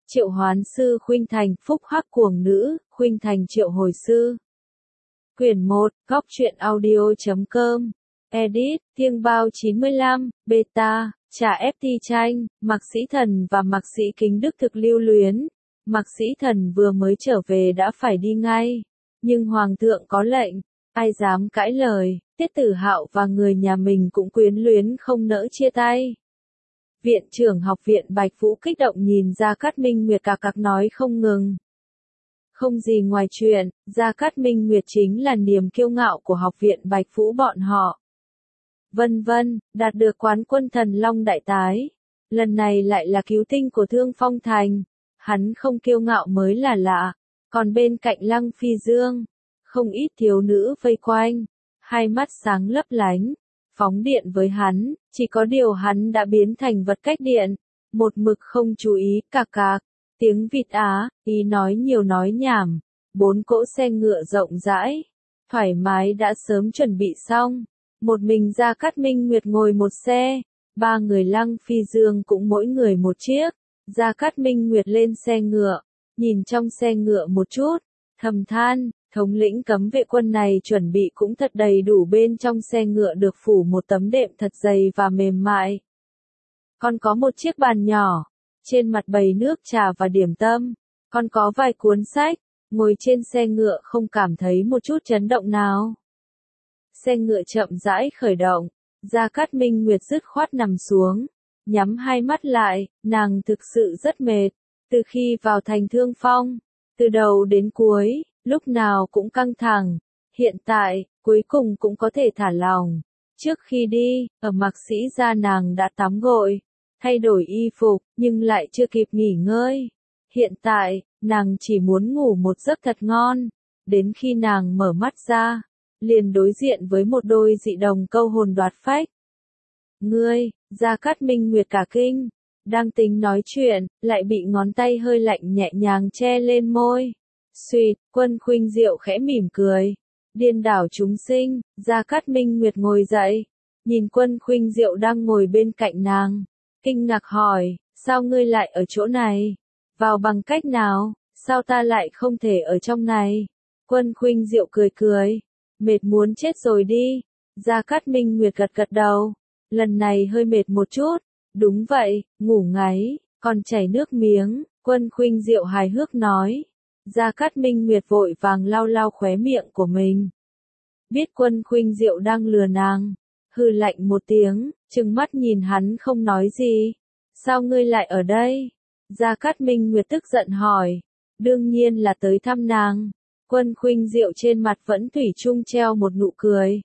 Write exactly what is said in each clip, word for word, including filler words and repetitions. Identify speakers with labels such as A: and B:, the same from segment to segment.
A: Triệu hoán sư khuynh thành, phúc hắc cuồng nữ, khuynh thành triệu hồi sư. Quyển một, góc truyện audio chấm com. Edit, Thiêng Bao chín mươi lăm, Beta, Trà ép tê tranh, Mạc Sĩ Thần và Mạc Sĩ Kính Đức thực lưu luyến. Mạc Sĩ Thần vừa mới trở về đã phải đi ngay. Nhưng Hoàng thượng có lệnh, ai dám cãi lời, Tiết Tử Hạo và người nhà mình cũng quyến luyến không nỡ chia tay. Viện trưởng học viện Bạch Vũ kích động nhìn Gia Cát Minh Nguyệt cạc cạc nói không ngừng. Không gì ngoài chuyện, Gia Cát Minh Nguyệt chính là niềm kiêu ngạo của học viện Bạch Vũ bọn họ. Vân vân, đạt được quán quân thần long đại tái. Lần này lại là cứu tinh của Thương Phong Thành. Hắn không kiêu ngạo mới là lạ. Còn bên cạnh Lăng Phi Dương, không ít thiếu nữ vây quanh. Hai mắt sáng lấp lánh, phóng điện với hắn, chỉ có điều hắn đã biến thành vật cách điện. Một mực không chú ý, cạc cạc. Tiếng vịt á, ý nói nhiều nói nhảm. Bốn cỗ xe ngựa rộng rãi, thoải mái đã sớm chuẩn bị xong. Một mình Gia Cát Minh Nguyệt ngồi một xe, ba người Lăng Phi Dương cũng mỗi người một chiếc. Gia Cát Minh Nguyệt lên xe ngựa, nhìn trong xe ngựa một chút, thầm than, thống lĩnh cấm vệ quân này chuẩn bị cũng thật đầy đủ, bên trong xe ngựa được phủ một tấm đệm thật dày và mềm mại. Còn có một chiếc bàn nhỏ, trên mặt bày nước trà và điểm tâm, còn có vài cuốn sách, ngồi trên xe ngựa không cảm thấy một chút chấn động nào. Xe ngựa chậm rãi khởi động, Gia Cát Minh Nguyệt dứt khoát nằm xuống, nhắm hai mắt lại, nàng thực sự rất mệt, từ khi vào thành Thương Phong, từ đầu đến cuối, lúc nào cũng căng thẳng, hiện tại, cuối cùng cũng có thể thả lòng. Trước khi đi, ở Mạc Sĩ gia nàng đã tắm gội, thay đổi y phục, nhưng lại chưa kịp nghỉ ngơi. Hiện tại, nàng chỉ muốn ngủ một giấc thật ngon, đến khi nàng mở mắt ra, liền đối diện với một đôi dị đồng câu hồn đoạt phách. Ngươi, Gia Cát Minh Nguyệt cả kinh, đang tính nói chuyện, lại bị ngón tay hơi lạnh nhẹ nhàng che lên môi. Xuyệt, Quân Khuynh Diệu khẽ mỉm cười. Điên đảo chúng sinh, Gia Cát Minh Nguyệt ngồi dậy, nhìn Quân Khuynh Diệu đang ngồi bên cạnh nàng, kinh ngạc hỏi, sao ngươi lại ở chỗ này? Vào bằng cách nào, sao ta lại không thể ở trong này? Quân Khuynh Diệu cười cười, mệt muốn chết rồi đi. Gia Cát Minh Nguyệt gật gật đầu, lần này hơi mệt một chút, đúng vậy, ngủ ngáy, còn chảy nước miếng. Quân Khuynh Diệu hài hước nói. Gia Cát Minh Nguyệt vội vàng lau lau khóe miệng của mình. Biết Quân Khuynh Diệu đang lừa nàng, hừ lạnh một tiếng, trừng mắt nhìn hắn không nói gì. Sao ngươi lại ở đây? Gia Cát Minh Nguyệt tức giận hỏi. Đương nhiên là tới thăm nàng. Quân Khuynh Diệu trên mặt vẫn thủy chung treo một nụ cười.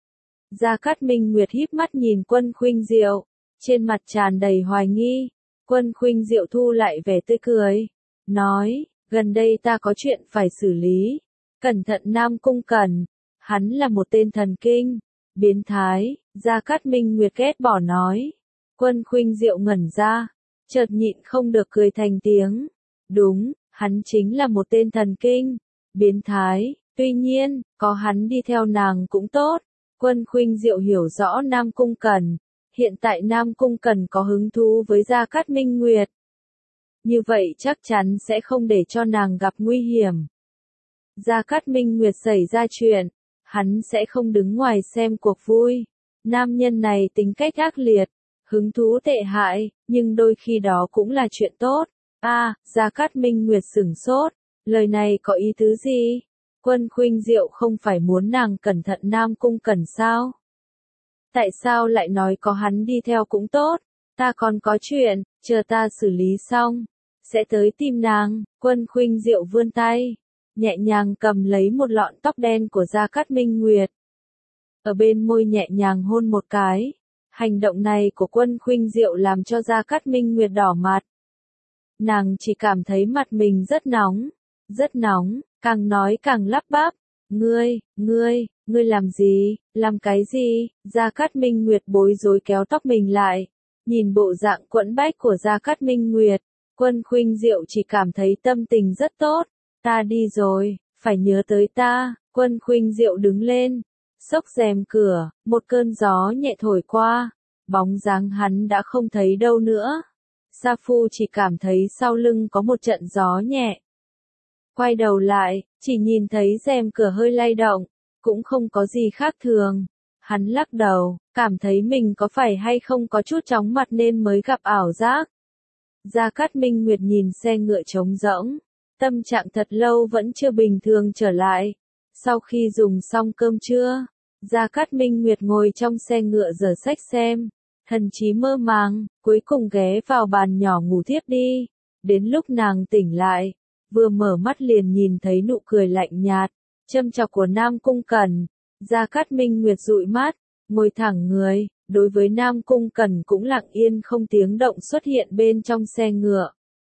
A: Gia Cát Minh Nguyệt híp mắt nhìn Quân Khuynh Diệu, trên mặt tràn đầy hoài nghi. Quân Khuynh Diệu thu lại vẻ tươi cười, nói, gần đây ta có chuyện phải xử lý. Cẩn thận Nam Cung Cẩn, hắn là một tên thần kinh, biến thái. Gia Cát Minh Nguyệt ghét bỏ nói. Quân Khuynh Diệu ngẩn ra, chợt nhịn không được cười thành tiếng. Đúng, hắn chính là một tên thần kinh, biến thái, tuy nhiên, có hắn đi theo nàng cũng tốt. Quân Khuynh Diệu hiểu rõ Nam Cung Cẩn, hiện tại Nam Cung Cẩn có hứng thú với Gia Cát Minh Nguyệt. Như vậy chắc chắn sẽ không để cho nàng gặp nguy hiểm. Gia Cát Minh Nguyệt xảy ra chuyện, hắn sẽ không đứng ngoài xem cuộc vui. Nam nhân này tính cách ác liệt, hứng thú tệ hại, nhưng đôi khi đó cũng là chuyện tốt. A, à, Gia Cát Minh Nguyệt sửng sốt, lời này có ý tứ gì? Quân Khuynh Diệu không phải muốn nàng cẩn thận Nam Cung Cẩn sao? Tại sao lại nói có hắn đi theo cũng tốt? Ta còn có chuyện, chờ ta xử lý xong, sẽ tới tìm nàng. Quân Khuynh Diệu vươn tay, nhẹ nhàng cầm lấy một lọn tóc đen của Gia Cát Minh Nguyệt. Ở bên môi nhẹ nhàng hôn một cái. Hành động này của Quân Khuynh Diệu làm cho Gia Cát Minh Nguyệt đỏ mặt. Nàng chỉ cảm thấy mặt mình rất nóng, rất nóng, càng nói càng lắp bắp. Ngươi, ngươi, ngươi làm gì, làm cái gì? Gia Cát Minh Nguyệt bối rối kéo tóc mình lại, nhìn bộ dạng quẫn bách của Gia Cát Minh Nguyệt. Quân Khuynh Diệu chỉ cảm thấy tâm tình rất tốt. Ta đi rồi, phải nhớ tới ta. Quân Khuynh Diệu đứng lên, xốc rèm cửa, một cơn gió nhẹ thổi qua, bóng dáng hắn đã không thấy đâu nữa. Sa Phu chỉ cảm thấy sau lưng có một trận gió nhẹ. Quay đầu lại, chỉ nhìn thấy rèm cửa hơi lay động, cũng không có gì khác thường. Hắn lắc đầu, cảm thấy mình có phải hay không có chút chóng mặt nên mới gặp ảo giác. Gia Cát Minh Nguyệt nhìn xe ngựa trống rỗng, tâm trạng thật lâu vẫn chưa bình thường trở lại. Sau khi dùng xong cơm trưa, Gia Cát Minh Nguyệt ngồi trong xe ngựa dở sách xem, thần trí mơ màng, cuối cùng ghé vào bàn nhỏ ngủ thiếp đi. Đến lúc nàng tỉnh lại, vừa mở mắt liền nhìn thấy nụ cười lạnh nhạt, châm chọc của Nam Cung Cẩn. Gia Cát Minh Nguyệt dụi mắt, ngồi thẳng người, đối với Nam Cung Cẩn cũng lặng yên không tiếng động xuất hiện bên trong xe ngựa.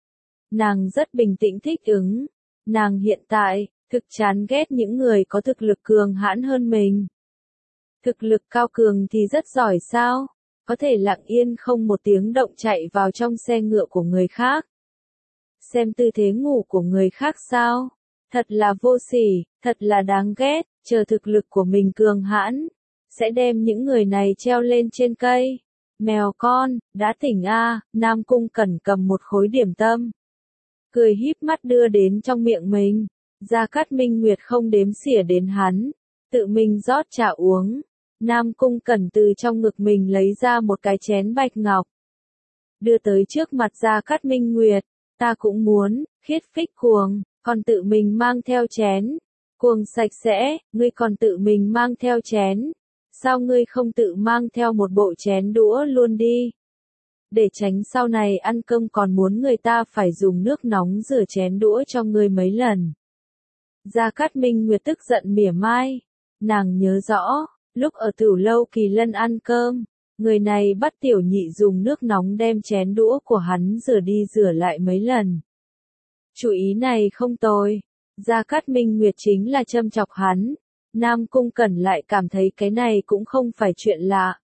A: Nàng rất bình tĩnh thích ứng, nàng hiện tại, thực chán ghét những người có thực lực cường hãn hơn mình. Thực lực cao cường thì rất giỏi sao, có thể lặng yên không một tiếng động chạy vào trong xe ngựa của người khác. Xem tư thế ngủ của người khác sao, thật là vô sỉ, thật là đáng ghét, chờ thực lực của mình cường hãn, sẽ đem những người này treo lên trên cây. Mèo con, đã tỉnh a, à, Nam Cung Cẩn cầm một khối điểm tâm, cười híp mắt đưa đến trong miệng mình. Gia Cát Minh Nguyệt không đếm xỉa đến hắn, tự mình rót trà uống. Nam Cung Cẩn từ trong ngực mình lấy ra một cái chén bạch ngọc, đưa tới trước mặt Gia Cát Minh Nguyệt. Ta cũng muốn, khiết phích cuồng, còn tự mình mang theo chén. Cuồng sạch sẽ, ngươi còn tự mình mang theo chén. Sao ngươi không tự mang theo một bộ chén đũa luôn đi? Để tránh sau này ăn cơm còn muốn người ta phải dùng nước nóng rửa chén đũa cho ngươi mấy lần. Gia Cát Minh Nguyệt tức giận mỉa mai. Nàng nhớ rõ, lúc ở Tửu Lâu Kỳ Lân ăn cơm, người này bắt tiểu nhị dùng nước nóng đem chén đũa của hắn rửa đi rửa lại mấy lần. Chủ ý này không tồi. Gia Cát Minh Nguyệt chính là châm chọc hắn. Nam Cung Cẩn lại cảm thấy cái này cũng không phải chuyện lạ.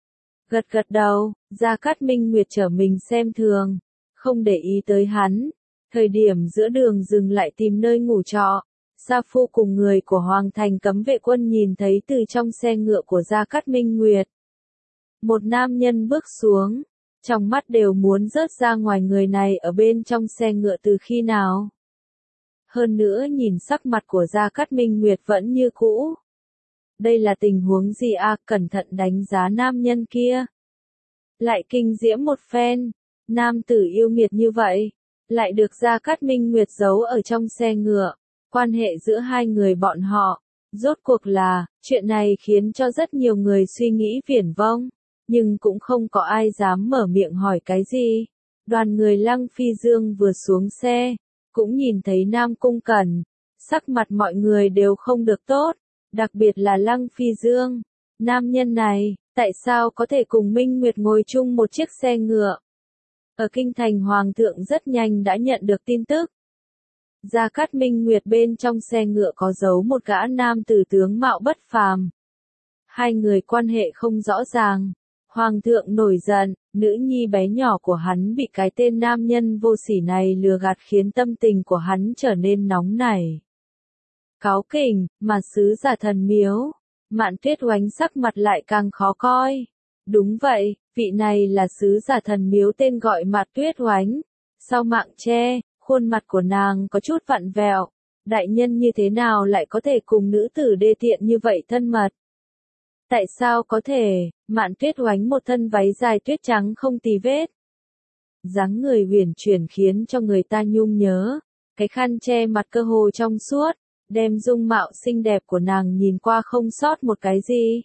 A: Gật gật đầu, Gia Cát Minh Nguyệt trở mình xem thường, không để ý tới hắn. Thời điểm giữa đường dừng lại tìm nơi ngủ trọ, Sa Phu cùng người của Hoàng Thành cấm vệ quân nhìn thấy từ trong xe ngựa của Gia Cát Minh Nguyệt. Một nam nhân bước xuống, trong mắt đều muốn rớt ra ngoài, người này ở bên trong xe ngựa từ khi nào. Hơn nữa nhìn sắc mặt của Gia Cát Minh Nguyệt vẫn như cũ. Đây là tình huống gì à, cẩn thận đánh giá nam nhân kia. Lại kinh diễm một phen, nam tử yêu nghiệt như vậy, lại được Gia Cát Minh Nguyệt giấu ở trong xe ngựa. Quan hệ giữa hai người bọn họ, rốt cuộc là, chuyện này khiến cho rất nhiều người suy nghĩ viển vông, nhưng cũng không có ai dám mở miệng hỏi cái gì. Đoàn người Lăng Phi Dương vừa xuống xe, cũng nhìn thấy Nam Cung Cẩn, sắc mặt mọi người đều không được tốt, đặc biệt là Lăng Phi Dương. Nam nhân này, tại sao có thể cùng Minh Nguyệt ngồi chung một chiếc xe ngựa? Ở kinh thành Hoàng thượng rất nhanh đã nhận được tin tức. Gia Cát Minh Nguyệt bên trong xe ngựa có giấu một gã nam tử tướng mạo bất phàm. Hai người quan hệ không rõ ràng. Hoàng thượng nổi giận, nữ nhi bé nhỏ của hắn bị cái tên nam nhân vô sỉ này lừa gạt khiến tâm tình của hắn trở nên nóng nảy. Cáu kỉnh, mà sứ giả thần miếu, Mạn Tuyết Oánh sắc mặt lại càng khó coi. Đúng vậy, vị này là sứ giả thần miếu tên gọi Mạn Tuyết Oánh. Sau mạng che, khuôn mặt của nàng có chút vặn vẹo. Đại nhân như thế nào lại có thể cùng nữ tử đê tiện như vậy thân mật? Tại sao có thể? Mạn Tuyết Oánh một thân váy dài tuyết trắng không tì vết. Dáng người huyền chuyển khiến cho người ta nhung nhớ. Cái khăn che mặt cơ hồ trong suốt, đem dung mạo xinh đẹp của nàng nhìn qua không sót một cái gì.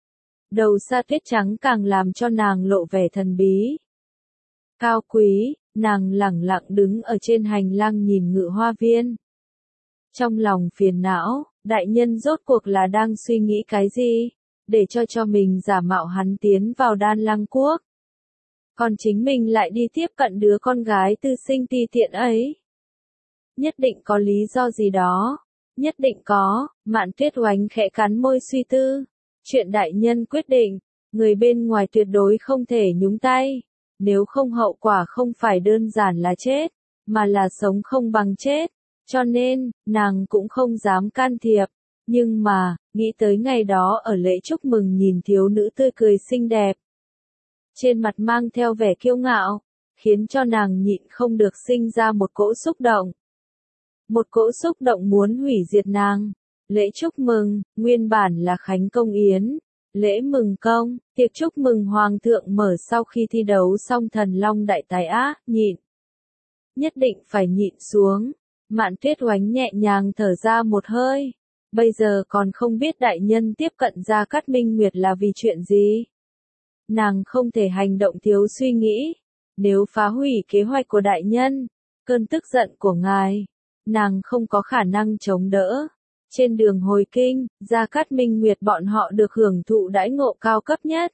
A: Đầu sa tuyết trắng càng làm cho nàng lộ vẻ thần bí. Cao quý, nàng lẳng lặng đứng ở trên hành lang nhìn Ngự Hoa Viên. Trong lòng phiền não, đại nhân rốt cuộc là đang suy nghĩ cái gì? Để cho cho mình giả mạo hắn tiến vào Đan Lăng Quốc. Còn chính mình lại đi tiếp cận đứa con gái tư sinh ti tiện ấy. Nhất định có lý do gì đó. Nhất định có, Mạn Tuyết Oánh khẽ cắn môi suy tư. Chuyện đại nhân quyết định, người bên ngoài tuyệt đối không thể nhúng tay. Nếu không hậu quả không phải đơn giản là chết, mà là sống không bằng chết. Cho nên, nàng cũng không dám can thiệp. Nhưng mà, nghĩ tới ngày đó ở lễ chúc mừng nhìn thiếu nữ tươi cười xinh đẹp. Trên mặt mang theo vẻ kiêu ngạo, khiến cho nàng nhịn không được sinh ra một cỗ xúc động. Một cỗ xúc động muốn hủy diệt nàng. Lễ chúc mừng, nguyên bản là khánh công yến. Lễ mừng công, tiệc chúc mừng hoàng thượng mở sau khi thi đấu xong thần long đại tài á, nhịn. Nhất định phải nhịn xuống. Mạn Tuyết Oánh nhẹ nhàng thở ra một hơi. Bây giờ còn không biết đại nhân tiếp cận Gia Cát Minh Nguyệt là vì chuyện gì. Nàng không thể hành động thiếu suy nghĩ. Nếu phá hủy kế hoạch của đại nhân, cơn tức giận của ngài, nàng không có khả năng chống đỡ. Trên đường hồi kinh, Gia Cát Minh Nguyệt bọn họ được hưởng thụ đãi ngộ cao cấp nhất.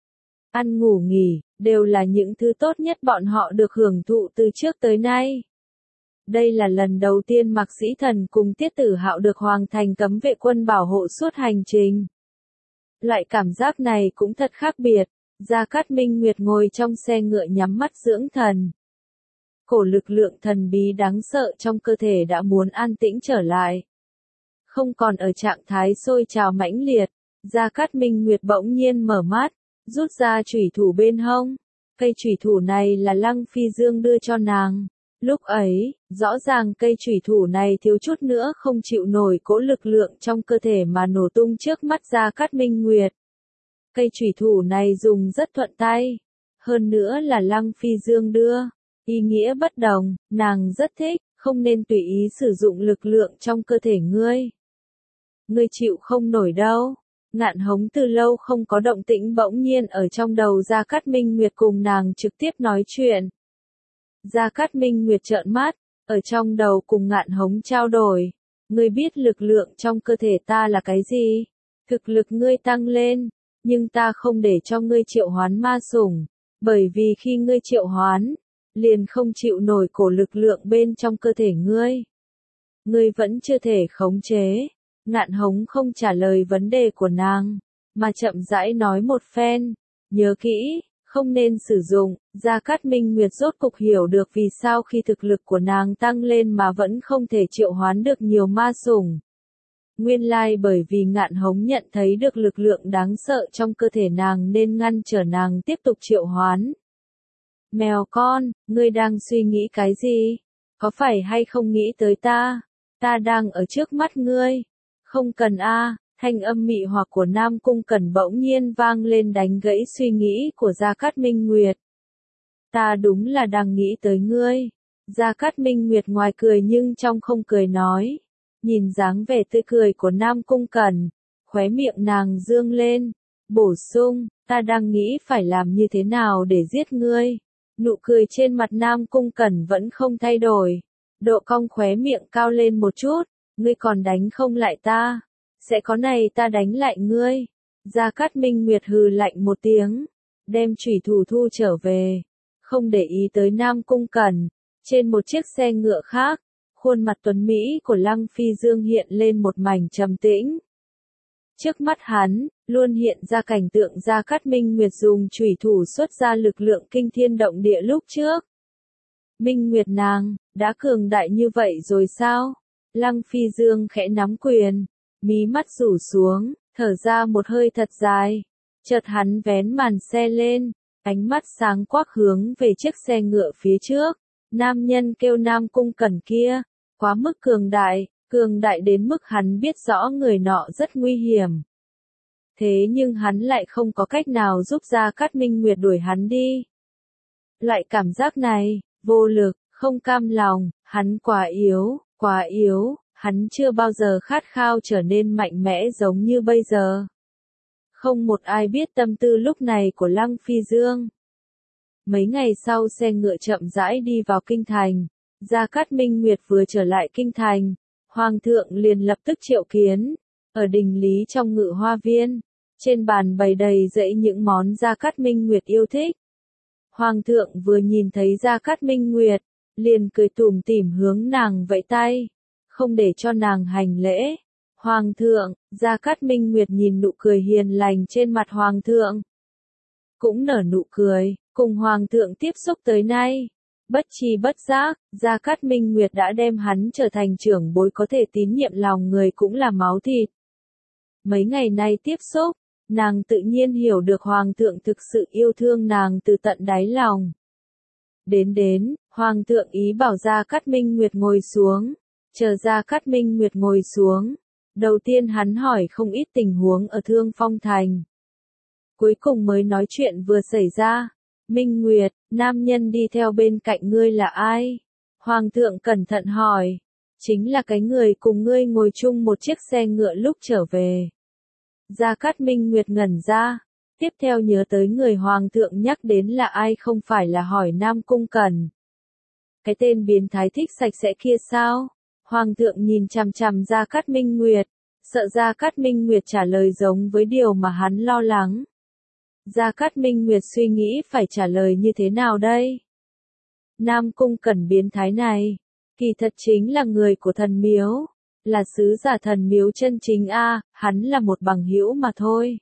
A: Ăn ngủ nghỉ, đều là những thứ tốt nhất bọn họ được hưởng thụ từ trước tới nay. Đây là lần đầu tiên Mạc Sĩ Thần cùng Tiết Tử Hạo được Hoàng Thành cấm vệ quân bảo hộ suốt hành trình. Loại cảm giác này cũng thật khác biệt. Gia Cát Minh Nguyệt ngồi trong xe ngựa nhắm mắt dưỡng thần. Cổ lực lượng thần bí đáng sợ trong cơ thể đã muốn an tĩnh trở lại. Không còn ở trạng thái sôi trào mãnh liệt, Gia Cát Minh Nguyệt bỗng nhiên mở mắt, rút ra chủy thủ bên hông. Cây chủy thủ này là Lăng Phi Dương đưa cho nàng. Lúc ấy, rõ ràng cây chủy thủ này thiếu chút nữa không chịu nổi cỗ lực lượng trong cơ thể mà nổ tung trước mắt Gia Cát Minh Nguyệt. Cây chủy thủ này dùng rất thuận tay. Hơn nữa là Lăng Phi Dương đưa. Ý nghĩa bất đồng, nàng rất thích, không nên tùy ý sử dụng lực lượng trong cơ thể ngươi. Ngươi chịu không nổi đâu. Ngạn Hống từ lâu không có động tĩnh bỗng nhiên ở trong đầu Gia Cát Minh Nguyệt cùng nàng trực tiếp nói chuyện. Gia Cát Minh Nguyệt trợn mắt, ở trong đầu cùng Ngạn Hống trao đổi. Ngươi biết lực lượng trong cơ thể ta là cái gì? Thực lực ngươi tăng lên, nhưng ta không để cho ngươi triệu hoán ma sủng, bởi vì khi ngươi triệu hoán, liền không chịu nổi cổ lực lượng bên trong cơ thể ngươi. Ngươi vẫn chưa thể khống chế. Ngạn Hống không trả lời vấn đề của nàng, mà chậm rãi nói một phen. Nhớ kỹ, không nên sử dụng. Gia Cát Minh Nguyệt rốt cục hiểu được vì sao khi thực lực của nàng tăng lên mà vẫn không thể triệu hoán được nhiều ma sủng. Nguyên lai bởi vì Ngạn Hống nhận thấy được lực lượng đáng sợ trong cơ thể nàng nên ngăn trở nàng tiếp tục triệu hoán. Mèo con, ngươi đang suy nghĩ cái gì? Có phải hay không nghĩ tới ta? Ta đang ở trước mắt ngươi. Không cần a, à, thanh âm mị hoặc của Nam Cung Cẩn bỗng nhiên vang lên đánh gãy suy nghĩ của Gia Cát Minh Nguyệt. Ta đúng là đang nghĩ tới ngươi. Gia Cát Minh Nguyệt ngoài cười nhưng trong không cười nói. Nhìn dáng vẻ tươi cười của Nam Cung Cẩn, khóe miệng nàng dương lên, bổ sung, ta đang nghĩ phải làm như thế nào để giết ngươi. Nụ cười trên mặt Nam Cung Cẩn vẫn không thay đổi, độ cong khóe miệng cao lên một chút, ngươi còn đánh không lại ta, sẽ có này ta đánh lại ngươi. Gia Cát Minh Nguyệt hừ lạnh một tiếng, đem chủy thủ thu trở về, không để ý tới Nam Cung Cẩn, trên một chiếc xe ngựa khác. Khuôn mặt tuấn Mỹ của Lăng Phi Dương hiện lên một mảnh trầm tĩnh. Trước mắt hắn, luôn hiện ra cảnh tượng Gia Cát Minh Nguyệt dùng chủy thủ xuất ra lực lượng kinh thiên động địa lúc trước. Minh Nguyệt nàng, đã cường đại như vậy rồi sao? Lăng Phi Dương khẽ nắm quyền, mí mắt rủ xuống, thở ra một hơi thật dài. Chợt hắn vén màn xe lên, ánh mắt sáng quắc hướng về chiếc xe ngựa phía trước. Nam nhân kêu Nam Cung Cẩn kia, quá mức cường đại, cường đại đến mức hắn biết rõ người nọ rất nguy hiểm. Thế nhưng hắn lại không có cách nào giúp Gia Cát Minh Nguyệt đuổi hắn đi. Loại cảm giác này, vô lực, không cam lòng, hắn quá yếu, quá yếu, hắn chưa bao giờ khát khao trở nên mạnh mẽ giống như bây giờ. Không một ai biết tâm tư lúc này của Lăng Phi Dương. Mấy ngày sau xe ngựa chậm rãi đi vào kinh thành, Gia Cát Minh Nguyệt vừa trở lại kinh thành, Hoàng thượng liền lập tức triệu kiến, ở đình lý trong Ngự Hoa Viên, trên bàn bày đầy dãy những món Gia Cát Minh Nguyệt yêu thích. Hoàng thượng vừa nhìn thấy Gia Cát Minh Nguyệt, liền cười tủm tỉm hướng nàng vẫy tay, không để cho nàng hành lễ. Hoàng thượng, Gia Cát Minh Nguyệt nhìn nụ cười hiền lành trên mặt Hoàng thượng, cũng nở nụ cười. Cùng Hoàng thượng tiếp xúc tới nay, bất chi bất giác, Gia Cát Minh Nguyệt đã đem hắn trở thành trưởng bối có thể tín nhiệm lòng người cũng là máu thịt. Mấy ngày nay tiếp xúc, nàng tự nhiên hiểu được Hoàng thượng thực sự yêu thương nàng từ tận đáy lòng. Đến đến, Hoàng thượng ý bảo Gia Cát Minh Nguyệt ngồi xuống. Chờ Gia Cát Minh Nguyệt ngồi xuống. Đầu tiên hắn hỏi không ít tình huống ở Thương Phong Thành. Cuối cùng mới nói chuyện vừa xảy ra. Minh Nguyệt, nam nhân đi theo bên cạnh ngươi là ai? Hoàng thượng cẩn thận hỏi. Chính là cái người cùng ngươi ngồi chung một chiếc xe ngựa lúc trở về. Gia Cát Minh Nguyệt ngẩn ra. Tiếp theo nhớ tới người Hoàng thượng nhắc đến là ai, không phải là hỏi Nam Cung Cẩn. Cái tên biến thái thích sạch sẽ kia sao? Hoàng thượng nhìn chằm chằm Gia Cát Minh Nguyệt. Sợ Gia Cát Minh Nguyệt trả lời giống với điều mà hắn lo lắng. Gia Cát Minh Nguyệt suy nghĩ phải trả lời như thế nào đây? Nam Cung Cẩn biến thái này, kỳ thật chính là người của thần miếu, là sứ giả thần miếu chân chính a, hắn là một bằng hữu mà thôi.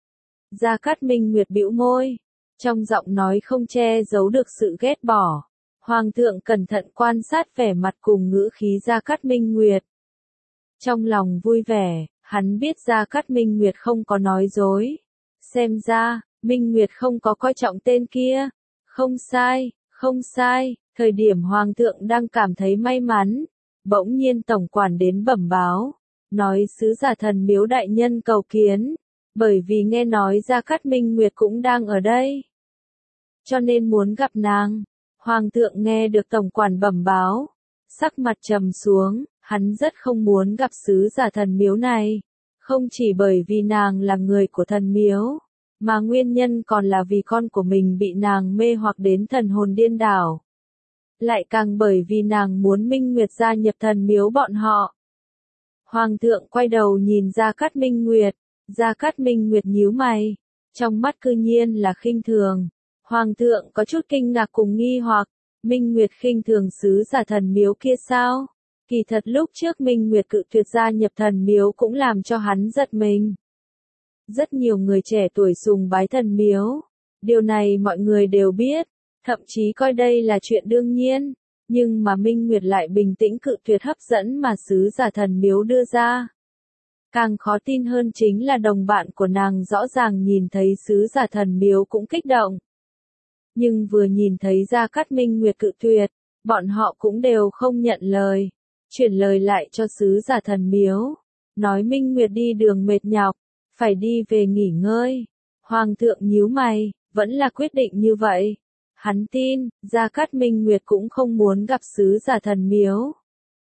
A: Gia Cát Minh Nguyệt bĩu môi, trong giọng nói không che giấu được sự ghét bỏ. Hoàng thượng cẩn thận quan sát vẻ mặt cùng ngữ khí Gia Cát Minh Nguyệt. Trong lòng vui vẻ, hắn biết Gia Cát Minh Nguyệt không có nói dối. Xem ra, Minh Nguyệt không có coi trọng tên kia. Không sai, không sai, thời điểm Hoàng thượng đang cảm thấy may mắn. Bỗng nhiên tổng quản đến bẩm báo. Nói sứ giả thần miếu đại nhân cầu kiến. Bởi vì nghe nói Gia Cát Minh Nguyệt cũng đang ở đây. Cho nên muốn gặp nàng. Hoàng thượng nghe được tổng quản bẩm báo. Sắc mặt trầm xuống, hắn rất không muốn gặp sứ giả thần miếu này. Không chỉ bởi vì nàng là người của thần miếu, mà nguyên nhân còn là vì con của mình bị nàng mê hoặc đến thần hồn điên đảo. Lại càng bởi vì nàng muốn Minh Nguyệt gia nhập thần miếu bọn họ. Hoàng thượng quay đầu nhìn Gia Cát Minh Nguyệt, Gia Cát Minh Nguyệt nhíu mày, trong mắt cư nhiên là khinh thường. Hoàng thượng có chút kinh ngạc cùng nghi hoặc, Minh Nguyệt khinh thường sứ giả thần miếu kia sao? Kỳ thật lúc trước Minh Nguyệt cự tuyệt gia nhập thần miếu cũng làm cho hắn giật mình. Rất nhiều người trẻ tuổi sùng bái thần miếu, điều này mọi người đều biết, thậm chí coi đây là chuyện đương nhiên, nhưng mà Minh Nguyệt lại bình tĩnh cự tuyệt hấp dẫn mà sứ giả thần miếu đưa ra. Càng khó tin hơn chính là đồng bạn của nàng rõ ràng nhìn thấy sứ giả thần miếu cũng kích động. Nhưng vừa nhìn thấy Gia Cát Minh Nguyệt cự tuyệt, bọn họ cũng đều không nhận lời, chuyển lời lại cho sứ giả thần miếu, nói Minh Nguyệt đi đường mệt nhọc, phải đi về nghỉ ngơi. Hoàng thượng nhíu mày, vẫn là quyết định như vậy. Hắn tin, Gia Cát Minh Nguyệt cũng không muốn gặp sứ giả thần miếu.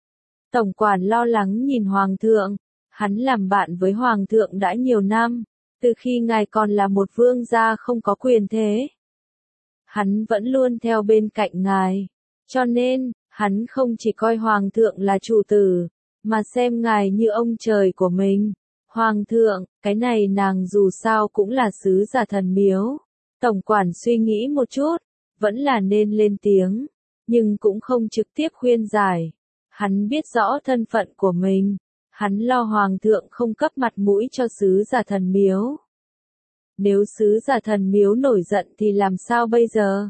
A: Tổng quản lo lắng nhìn Hoàng thượng, hắn làm bạn với Hoàng thượng đã nhiều năm, từ khi ngài còn là một vương gia không có quyền thế. Hắn vẫn luôn theo bên cạnh ngài, cho nên, hắn không chỉ coi Hoàng thượng là chủ tử, mà xem ngài như ông trời của mình. Hoàng thượng, cái này nàng dù sao cũng là sứ giả thần miếu. Tổng quản suy nghĩ một chút, vẫn là nên lên tiếng, nhưng cũng không trực tiếp khuyên giải. Hắn biết rõ thân phận của mình, hắn lo Hoàng thượng không cấp mặt mũi cho sứ giả thần miếu. Nếu sứ giả thần miếu nổi giận thì làm sao bây giờ?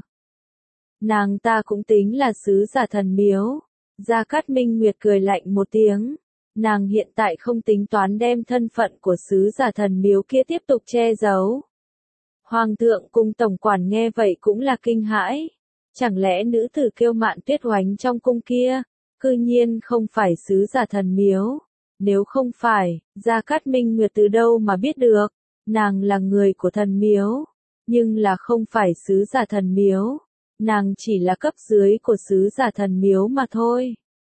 A: Nàng ta cũng tính là sứ giả thần miếu. Gia Cát Minh Nguyệt cười lạnh một tiếng. Nàng hiện tại không tính toán đem thân phận của sứ giả thần miếu kia tiếp tục che giấu. Hoàng thượng cùng tổng quản nghe vậy cũng là kinh hãi. Chẳng lẽ nữ tử kiêu mạn Tuyết Oánh trong cung kia, cư nhiên không phải sứ giả thần miếu? Nếu không phải, Gia Cát Minh Nguyệt từ đâu mà biết được? Nàng là người của thần miếu, nhưng là không phải sứ giả thần miếu. Nàng chỉ là cấp dưới của sứ giả thần miếu mà thôi.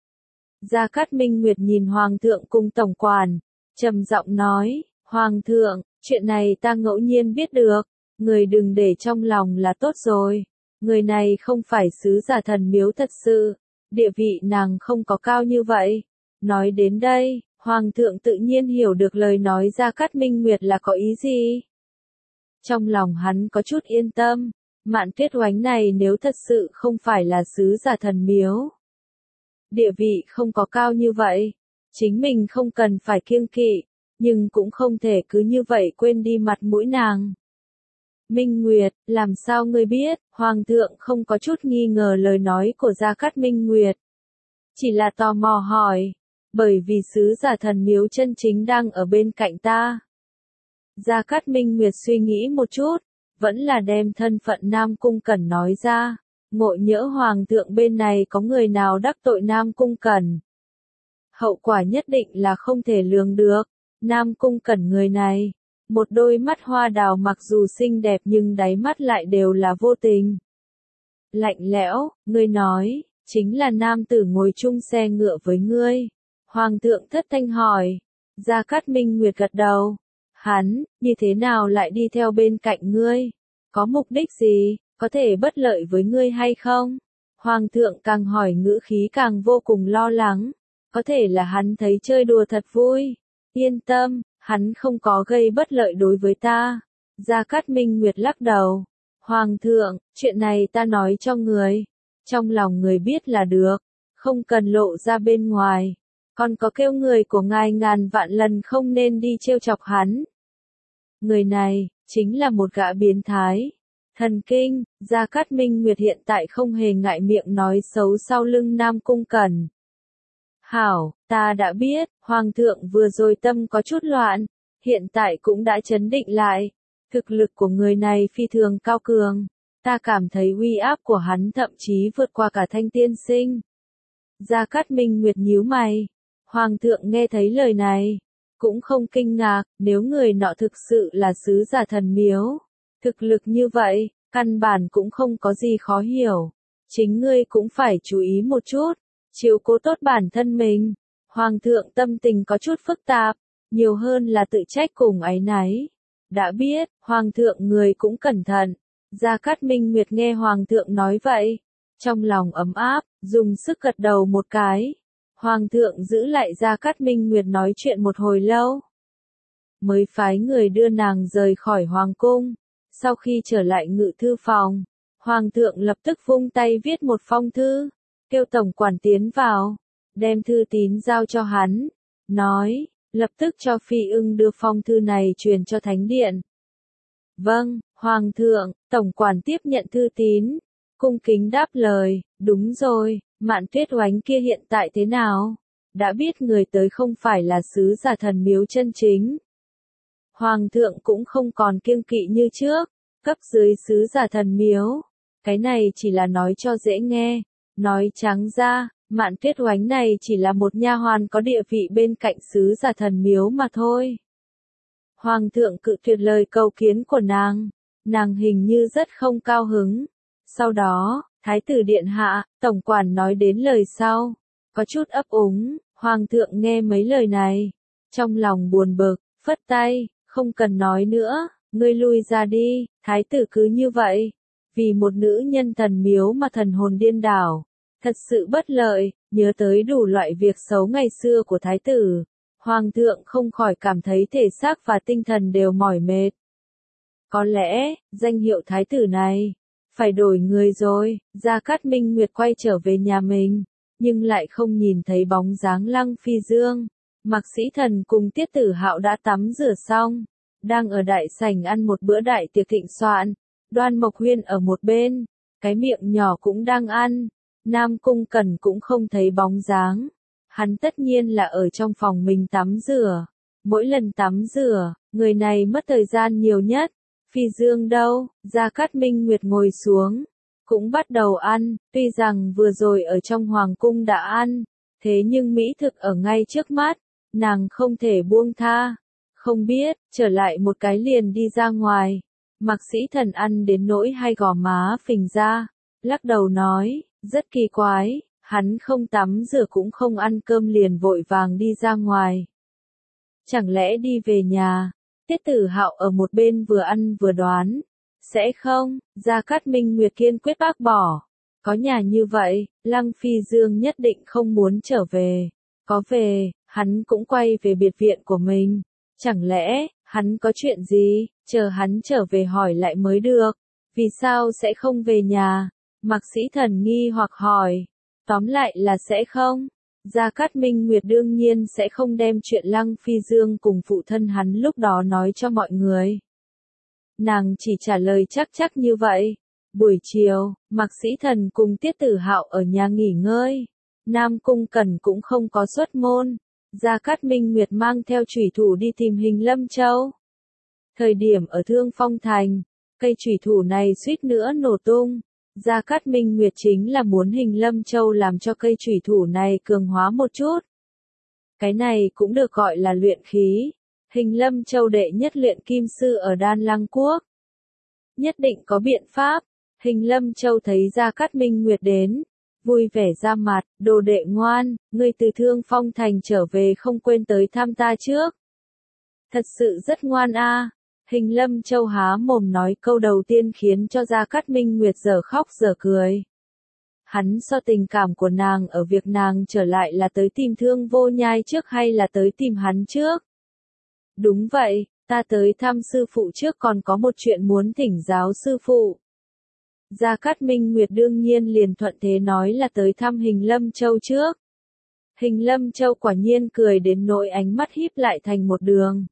A: Gia Cát Minh Nguyệt nhìn Hoàng thượng cùng tổng quản, trầm giọng nói, Hoàng thượng, chuyện này ta ngẫu nhiên biết được, người đừng để trong lòng là tốt rồi. Người này không phải sứ giả thần miếu thật sự, địa vị nàng không có cao như vậy. Nói đến đây, Hoàng thượng tự nhiên hiểu được lời nói Gia Cát Minh Nguyệt là có ý gì. Trong lòng hắn có chút yên tâm, Mạn Tuyết Oánh này nếu thật sự không phải là sứ giả thần miếu, địa vị không có cao như vậy, chính mình không cần phải kiêng kỵ, nhưng cũng không thể cứ như vậy quên đi mặt mũi nàng. Minh Nguyệt, làm sao ngươi biết? Hoàng thượng không có chút nghi ngờ lời nói của Gia Cát Minh Nguyệt, chỉ là tò mò hỏi, bởi vì sứ giả thần miếu chân chính đang ở bên cạnh ta. Gia Cát Minh Nguyệt suy nghĩ một chút, vẫn là đem thân phận Nam Cung Cẩn nói ra. ngộ nhỡ hoàng thượng bên này có người nào đắc tội Nam Cung Cẩn. Hậu quả nhất định là không thể lường được. Nam Cung Cẩn người này, một đôi mắt hoa đào mặc dù xinh đẹp nhưng đáy mắt lại đều là vô tình. Lạnh lẽo, ngươi nói, chính là nam tử ngồi chung xe ngựa với ngươi. Hoàng thượng thất thanh hỏi. Gia Cát Minh Nguyệt gật đầu. Hắn, như thế nào lại đi theo bên cạnh ngươi? Có mục đích gì, có thể bất lợi với ngươi hay không? Hoàng thượng càng hỏi ngữ khí càng vô cùng lo lắng. Có thể là hắn thấy chơi đùa thật vui. Yên tâm, hắn không có gây bất lợi đối với ta. Gia Cát Minh Nguyệt lắc đầu. Hoàng thượng, chuyện này ta nói cho người. Trong lòng người biết là được. Không cần lộ ra bên ngoài. Còn có kêu người của ngài ngàn vạn lần không nên đi trêu chọc hắn. Người này, chính là một gã biến thái. Thần kinh, Gia Cát Minh Nguyệt hiện tại không hề ngại miệng nói xấu sau lưng Nam Cung Cẩn. Hảo, ta đã biết, Hoàng thượng vừa rồi tâm có chút loạn, hiện tại cũng đã chấn định lại. Thực lực của người này phi thường cao cường, ta cảm thấy uy áp của hắn thậm chí vượt qua cả Thanh Tiên Sinh. Gia Cát Minh Nguyệt nhíu mày, Hoàng thượng nghe thấy lời này, cũng không kinh ngạc, nếu người nọ thực sự là sứ giả thần miếu. Thực lực như vậy, căn bản cũng không có gì khó hiểu. Chính ngươi cũng phải chú ý một chút, chiếu cố tốt bản thân mình. Hoàng thượng tâm tình có chút phức tạp, nhiều hơn là tự trách cùng áy náy. Đã biết, Hoàng thượng người cũng cẩn thận. Gia Cát Minh Nguyệt nghe Hoàng thượng nói vậy, trong lòng ấm áp, dùng sức gật đầu một cái. Hoàng thượng giữ lại Gia Cát Minh Nguyệt nói chuyện một hồi lâu, mới phái người đưa nàng rời khỏi Hoàng cung. Sau khi trở lại ngự thư phòng, Hoàng thượng lập tức vung tay viết một phong thư, kêu tổng quản tiến vào, đem thư tín giao cho hắn, nói, lập tức cho Phi Ưng đưa phong thư này truyền cho Thánh Điện. Vâng, Hoàng thượng, tổng quản tiếp nhận thư tín, cung kính đáp lời, đúng rồi, Mạn Tuyết Oánh kia hiện tại thế nào? Đã biết người tới không phải là sứ giả thần miếu chân chính. Hoàng thượng cũng không còn kiêng kỵ như trước, cấp dưới sứ giả thần miếu. Cái này chỉ là nói cho dễ nghe, nói trắng ra, Mạn Tuyết Oánh này chỉ là một nha hoàn có địa vị bên cạnh sứ giả thần miếu mà thôi. Hoàng thượng cự tuyệt lời cầu kiến của nàng, nàng hình như rất không cao hứng. Sau đó, Thái tử điện hạ, tổng quản nói đến lời sau, có chút ấp úng. Hoàng thượng nghe mấy lời này, trong lòng buồn bực, phất tay, không cần nói nữa, ngươi lui ra đi. Thái tử cứ như vậy, vì một nữ nhân thần miếu mà thần hồn điên đảo, thật sự bất lợi. Nhớ tới đủ loại việc xấu ngày xưa của thái tử, Hoàng thượng không khỏi cảm thấy thể xác và tinh thần đều mỏi mệt. Có lẽ, danh hiệu thái tử này phải đổi người rồi. Gia Cát Minh Nguyệt quay trở về nhà mình, nhưng lại không nhìn thấy bóng dáng Lăng Phi Dương. Mạc Sĩ Thần cùng Tiết Tử Hạo đã tắm rửa xong, đang ở đại sảnh ăn một bữa đại tiệc thịnh soạn. Đoan Mộc Huyên ở một bên, cái miệng nhỏ cũng đang ăn. Nam Cung Cẩn cũng không thấy bóng dáng. Hắn tất nhiên là ở trong phòng mình tắm rửa. Mỗi lần tắm rửa, người này mất thời gian nhiều nhất. Phi Dương đâu? Gia Cát Minh Nguyệt ngồi xuống, cũng bắt đầu ăn. Tuy rằng vừa rồi ở trong hoàng cung đã ăn, thế nhưng mỹ thực ở ngay trước mắt, nàng không thể buông tha. Không biết, trở lại một cái liền đi ra ngoài. Mạc Sĩ Thần ăn đến nỗi hai gò má phình ra, lắc đầu nói, rất kỳ quái, hắn không tắm rửa cũng không ăn cơm liền vội vàng đi ra ngoài. Chẳng lẽ đi về nhà? Tiết Tử Hạo ở một bên vừa ăn vừa đoán, sẽ không? Gia Cát Minh Nguyệt kiên quyết bác bỏ. Có nhà như vậy, Lăng Phi Dương nhất định không muốn trở về. Có về, hắn cũng quay về biệt viện của mình. Chẳng lẽ, hắn có chuyện gì, chờ hắn trở về hỏi lại mới được. Vì sao sẽ không về nhà? Mạc Sĩ Thần nghi hoặc hỏi. Tóm lại là sẽ không. Gia Cát Minh Nguyệt đương nhiên sẽ không đem chuyện Lăng Phi Dương cùng phụ thân hắn lúc đó nói cho mọi người. Nàng chỉ trả lời chắc chắc như vậy. Buổi chiều, Mạc Sĩ Thần cùng Tiết Tử Hạo ở nhà nghỉ ngơi. Nam Cung Cẩn cũng không có xuất môn. Gia Cát Minh Nguyệt mang theo chủy thủ đi tìm Hình Lâm Châu. Thời điểm ở Thương Phong Thành, cây chủy thủ này suýt nữa nổ tung. Gia Cát Minh Nguyệt chính là muốn Hình Lâm Châu làm cho cây chủy thủ này cường hóa một chút. Cái này cũng được gọi là luyện khí. Hình Lâm Châu đệ nhất luyện kim sư ở Đan Lăng Quốc. Nhất định có biện pháp. Hình Lâm Châu thấy Gia Cát Minh Nguyệt đến, vui vẻ ra mặt, đồ đệ ngoan, ngươi từ Thương Phong Thành trở về không quên tới thăm ta trước. Thật sự rất ngoan a. À. Hình Lâm Châu há mồm nói câu đầu tiên khiến cho Gia Cát Minh Nguyệt dở khóc dở cười. Hắn so tình cảm của nàng ở việc nàng trở lại là tới tìm Thương Vô Nhai trước hay là tới tìm hắn trước? Đúng vậy, ta tới thăm sư phụ trước còn có một chuyện muốn thỉnh giáo sư phụ. Gia Cát Minh Nguyệt đương nhiên liền thuận thế nói là tới thăm Hình Lâm Châu trước. Hình Lâm Châu quả nhiên cười đến nỗi ánh mắt híp lại thành một đường.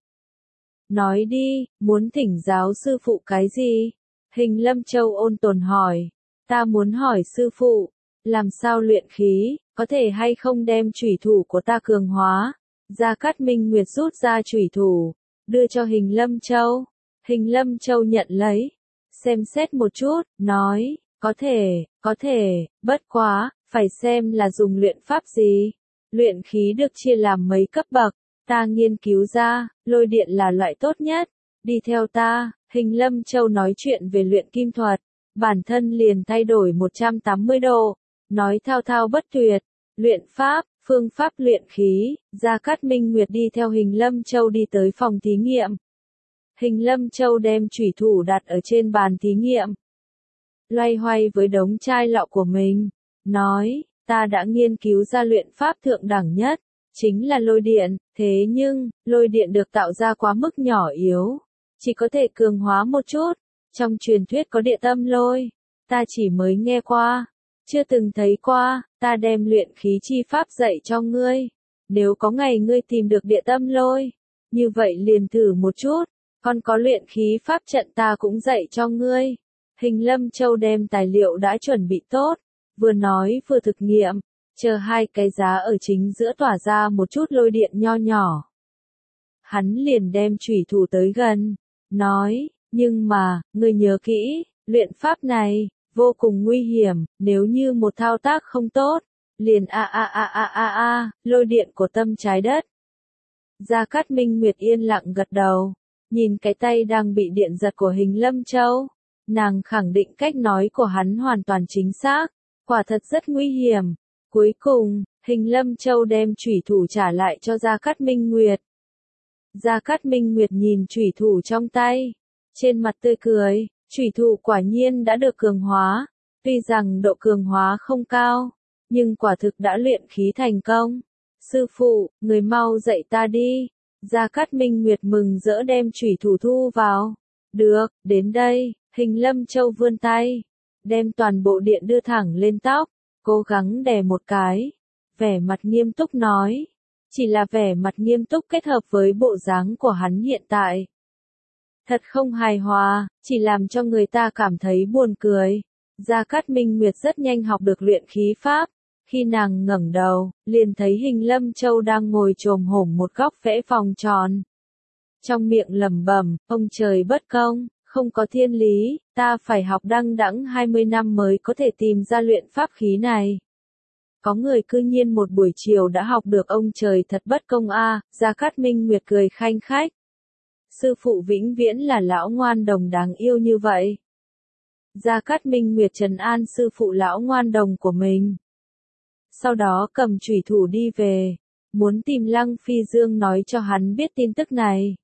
A: Nói đi, muốn thỉnh giáo sư phụ cái gì? Hình Lâm Châu ôn tồn hỏi. Ta muốn hỏi sư phụ, làm sao luyện khí, có thể hay không đem chủy thủ của ta cường hóa? Gia Cát Minh Nguyệt rút ra chủy thủ, đưa cho Hình Lâm Châu. Hình Lâm Châu nhận lấy, xem xét một chút, nói, có thể, có thể, bất quá, phải xem là dùng luyện pháp gì. Luyện khí được chia làm mấy cấp bậc, ta nghiên cứu ra, lôi điện là loại tốt nhất. Đi theo ta. Hình Lâm Châu nói chuyện về luyện kim thuật, bản thân liền thay đổi một trăm tám mươi độ, nói thao thao bất tuyệt. Luyện pháp, phương pháp luyện khí. Gia Cát Minh Nguyệt đi theo Hình Lâm Châu đi tới phòng thí nghiệm. Hình Lâm Châu đem chủy thủ đặt ở trên bàn thí nghiệm, loay hoay với đống chai lọ của mình, nói, ta đã nghiên cứu ra luyện pháp thượng đẳng nhất, chính là lôi điện, thế nhưng, lôi điện được tạo ra quá mức nhỏ yếu, chỉ có thể cường hóa một chút. Trong truyền thuyết có địa tâm lôi, ta chỉ mới nghe qua, chưa từng thấy qua. Ta đem luyện khí chi pháp dạy cho ngươi, nếu có ngày ngươi tìm được địa tâm lôi, như vậy liền thử một chút. Còn có luyện khí pháp trận ta cũng dạy cho ngươi. Hình Lâm Châu đem tài liệu đã chuẩn bị tốt, vừa nói vừa thực nghiệm, chờ hai cái giá ở chính giữa tỏa ra một chút lôi điện nho nhỏ. Hắn liền đem chủy thủ tới gần, nói, nhưng mà, ngươi nhớ kỹ, luyện pháp này, vô cùng nguy hiểm, nếu như một thao tác không tốt, liền a a a a a a, lôi điện của tâm trái đất. Gia Cát Minh Nguyệt yên lặng gật đầu. Nhìn cái tay đang bị điện giật của Hình Lâm Châu, nàng khẳng định cách nói của hắn hoàn toàn chính xác, quả thật rất nguy hiểm. Cuối cùng, Hình Lâm Châu đem chủy thủ trả lại cho Gia Cát Minh Nguyệt. Gia Cát Minh Nguyệt nhìn chủy thủ trong tay, trên mặt tươi cười, chủy thủ quả nhiên đã được cường hóa, tuy rằng độ cường hóa không cao, nhưng quả thực đã luyện khí thành công. Sư phụ, người mau dạy ta đi. Gia Cát Minh Nguyệt mừng rỡ đem chủy thủ thu vào. Được, đến đây. Hình Lâm Châu vươn tay, đem toàn bộ điện đưa thẳng lên tóc, cố gắng đè một cái, vẻ mặt nghiêm túc nói. Chỉ là vẻ mặt nghiêm túc kết hợp với bộ dáng của hắn hiện tại, thật không hài hòa, chỉ làm cho người ta cảm thấy buồn cười. Gia Cát Minh Nguyệt rất nhanh học được luyện khí pháp, khi nàng ngẩng đầu, liền thấy Hình Lâm Châu đang ngồi chồm hổm một góc vẽ vòng tròn. Trong miệng lẩm bẩm, ông trời bất công, không có thiên lý, ta phải học đăng đẵng hai mươi năm mới có thể tìm ra luyện pháp khí này. Có người cư nhiên một buổi chiều đã học được, ông trời thật bất công a. À. Gia Cát Minh Nguyệt cười khanh khách. Sư phụ vĩnh viễn là lão ngoan đồng đáng yêu như vậy. Gia Cát Minh Nguyệt trấn an sư phụ lão ngoan đồng của mình. Sau đó cầm chủy thủ đi về, muốn tìm Lăng Phi Dương nói cho hắn biết tin tức này.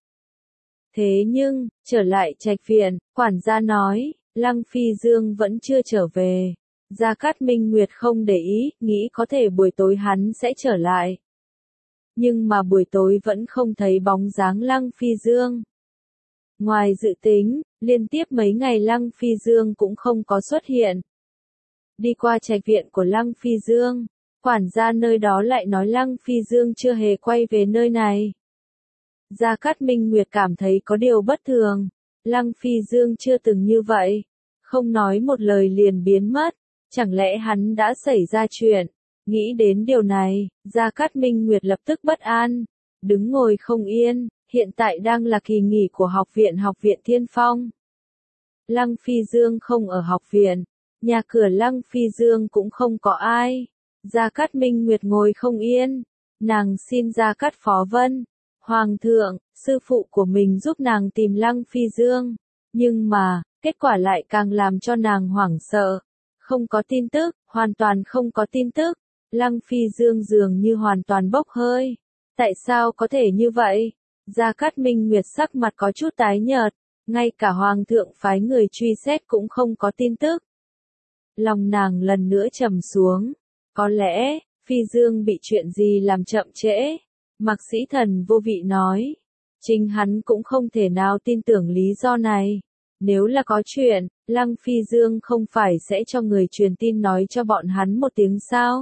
A: Thế nhưng, trở lại trạch viện, quản gia nói, Lăng Phi Dương vẫn chưa trở về. Gia Cát Minh Nguyệt không để ý, nghĩ có thể buổi tối hắn sẽ trở lại. Nhưng mà buổi tối vẫn không thấy bóng dáng Lăng Phi Dương. Ngoài dự tính, liên tiếp mấy ngày Lăng Phi Dương cũng không có xuất hiện. Đi qua trạch viện của Lăng Phi Dương, quản gia nơi đó lại nói Lăng Phi Dương chưa hề quay về nơi này. Gia Cát Minh Nguyệt cảm thấy có điều bất thường, Lăng Phi Dương chưa từng như vậy, không nói một lời liền biến mất, chẳng lẽ hắn đã xảy ra chuyện? Nghĩ đến điều này, Gia Cát Minh Nguyệt lập tức bất an, đứng ngồi không yên, hiện tại đang là kỳ nghỉ của học viện học viện Thiên Phong. Lăng Phi Dương không ở học viện, nhà cửa Lăng Phi Dương cũng không có ai. Gia Cát Minh Nguyệt ngồi không yên, nàng xin Gia Cát Phó Vân, Hoàng thượng, sư phụ của mình giúp nàng tìm Lăng Phi Dương, nhưng mà, kết quả lại càng làm cho nàng hoảng sợ. Không có tin tức, hoàn toàn không có tin tức, Lăng Phi Dương dường như hoàn toàn bốc hơi. Tại sao có thể như vậy? Gia Cát Minh Nguyệt sắc mặt có chút tái nhợt, ngay cả Hoàng thượng phái người truy xét cũng không có tin tức. Lòng nàng lần nữa trầm xuống, có lẽ, Phi Dương bị chuyện gì làm chậm trễ. Mạc Sĩ Thần vô vị nói, chính hắn cũng không thể nào tin tưởng lý do này. Nếu là có chuyện, Lăng Phi Dương không phải sẽ cho người truyền tin nói cho bọn hắn một tiếng sao?